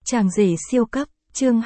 Chàng rể siêu cấp, chương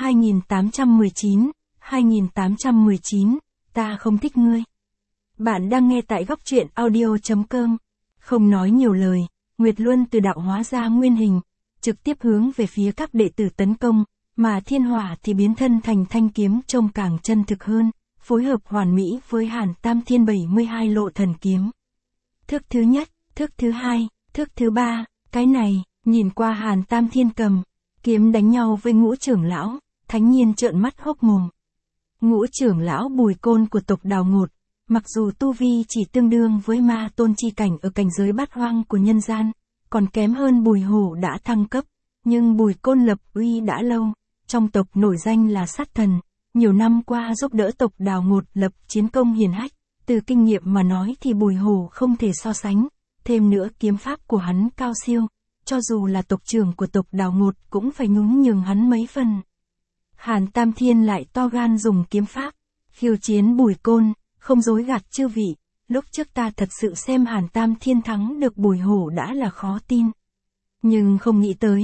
2819, ta không thích ngươi. Bạn đang nghe tại góc truyện audio.com. Không nói nhiều lời, Nguyệt Luân từ đạo hóa ra nguyên hình, trực tiếp hướng về phía các đệ tử tấn công, mà Thiên Hỏa thì biến thân thành thanh kiếm trông càng chân thực hơn, phối hợp hoàn mỹ với Hàn Tam Thiên 72 lộ thần kiếm. Thức thứ nhất, thức thứ hai, thức thứ ba, cái này, nhìn qua Hàn Tam Thiên cầm kiếm đánh nhau với Ngũ trưởng lão, Thánh Nhiên trợn mắt hốc mồm. Ngũ trưởng lão Bùi Côn của tộc Đào Ngột, mặc dù tu vi chỉ tương đương với ma tôn chi cảnh ở cảnh giới bát hoang của nhân gian, còn kém hơn Bùi Hổ đã thăng cấp, nhưng Bùi Côn lập uy đã lâu, trong tộc nổi danh là sát thần, nhiều năm qua giúp đỡ tộc Đào Ngột lập chiến công hiển hách, từ kinh nghiệm mà nói thì Bùi Hổ không thể so sánh, thêm nữa kiếm pháp của hắn cao siêu, cho dù là tộc trưởng của tộc Đào Ngột cũng phải nhún nhường hắn mấy phần. Hàn Tam Thiên lại to gan dùng kiếm pháp, khiêu chiến Bùi Côn, không dối gạt chư vị, lúc trước ta thật sự xem Hàn Tam Thiên thắng được Bùi Hổ đã là khó tin. Nhưng không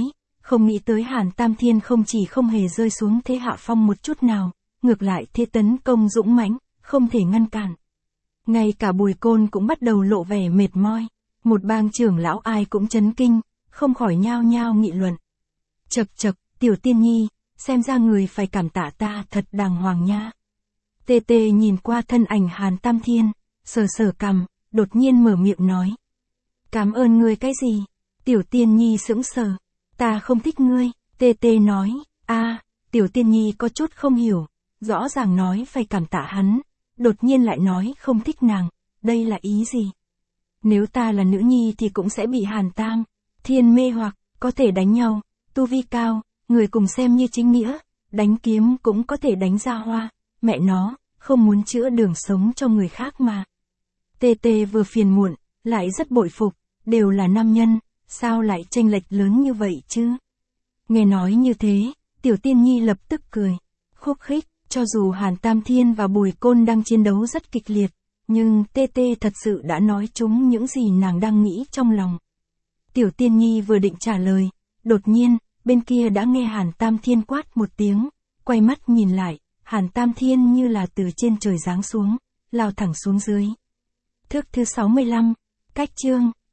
nghĩ tới Hàn Tam Thiên không chỉ không hề rơi xuống thế hạ phong một chút nào, ngược lại thế tấn công dũng mãnh, không thể ngăn cản. Ngay cả Bùi Côn cũng bắt đầu lộ vẻ mệt mỏi, một bang trưởng lão ai cũng chấn kinh, không khỏi nhao nhao nghị luận. Chậc chậc, tiểu tiên nhi, xem ra người phải cảm tạ ta thật đàng hoàng nha. Tê Tê nhìn qua thân ảnh Hàn Tam Thiên, sờ sờ cằm, đột nhiên mở miệng nói. Cảm ơn ngươi cái gì? Tiểu tiên nhi sững sờ. Ta không thích ngươi, Tê Tê nói. Tiểu tiên nhi có chút không hiểu, rõ ràng nói phải cảm tạ hắn, đột nhiên lại nói không thích nàng, đây là ý gì? Nếu ta là nữ nhi thì cũng sẽ bị Hàn Tam Thiên mê hoặc, có thể đánh nhau, tu vi cao, người cùng xem như chính nghĩa, đánh kiếm cũng có thể đánh ra hoa, mẹ nó, không muốn chữa đường sống cho người khác mà. Tê Tê vừa phiền muộn, lại rất bội phục, đều là nam nhân, sao lại chênh lệch lớn như vậy chứ? Nghe nói như thế, tiểu tiên nhi lập tức cười, khúc khích, cho dù Hàn Tam Thiên và Bùi Côn đang chiến đấu rất kịch liệt, nhưng Tê Tê thật sự đã nói trúng những gì nàng đang nghĩ trong lòng. Tiểu tiên nhi vừa định trả lời, đột nhiên, bên kia đã nghe Hàn Tam Thiên quát một tiếng, quay mắt nhìn lại, Hàn Tam Thiên như là từ trên trời giáng xuống, lao thẳng xuống dưới. Thước thứ 65, cách chương.